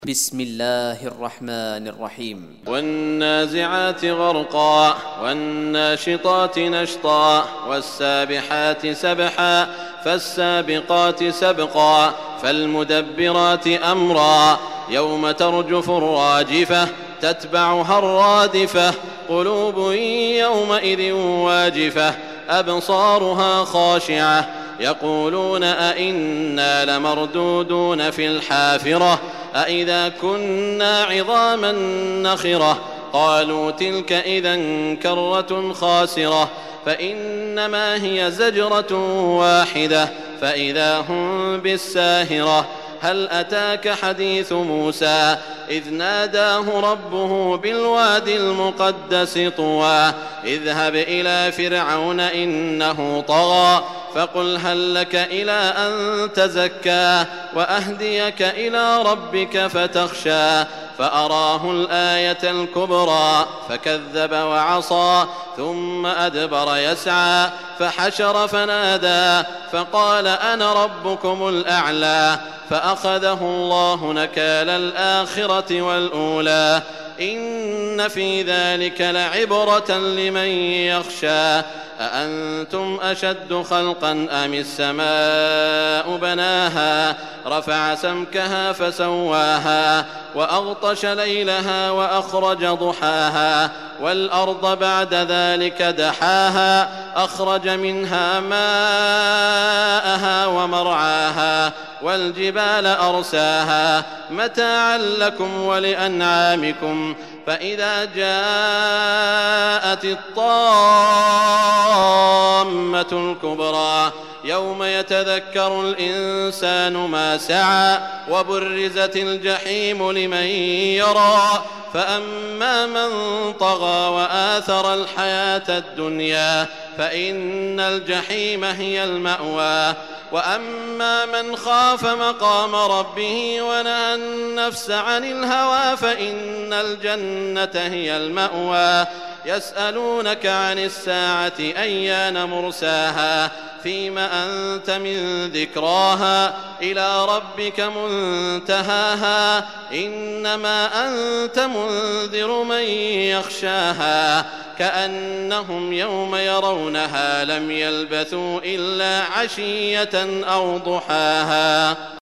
بسم الله الرحمن الرحيم. والنازعات غرقا والناشطات نشطا والسابحات سبحا فالسابقات سبقا فالمدبرات أمرا يوم ترجف الراجفة تتبعها الرادفة قلوب يومئذ واجفة أبصارها خاشعة يقولون أئنا لمردودون في الحافرة أئذا كنا عظاما نخرة قالوا تلك إذا كرة خاسرة فإنما هي زجرة واحدة فإذا هم بالساهرة هل أتاك حديث موسى إذ ناداه ربه بالواد المقدس طوى اذهب إلى فرعون إنه طغى فقل هل لك إلى أن تزكى وأهديك إلى ربك فتخشى فأراه الآية الكبرى فكذب وعصى ثم أدبر يسعى فحشر فنادى فقال أنا ربكم الأعلى فأخذه الله نكال الآخرة والأولى إن في ذلك لعبرة لمن يخشى أأنتم أشد خلقا أم السماء بناها رفع سمكها فسواها وأغطش ليلها وأخرج ضحاها والأرض بعد ذلك دحاها أخرج منها ماءها ومرعاها والجبال أرساها متاعا لكم ولأنعامكم فإذا جاءت الطامة الكبرى يوم يتذكر الإنسان ما سعى وبرزت الجحيم لمن يرى فأما من طغى وآثر الحياة الدنيا فإن الجحيم هي المأوى وأما من خاف مقام ربه ونهى النفس عن الهوى فإن الجنة هي المأوى يسألونك عن الساعة أيان مرساها فيم أنت من ذكراها إلى ربك منتهاها إنما أنت منذر من يخشاها كأنهم يوم يرونها لم يلبثوا إلا عشية أو ضحاها.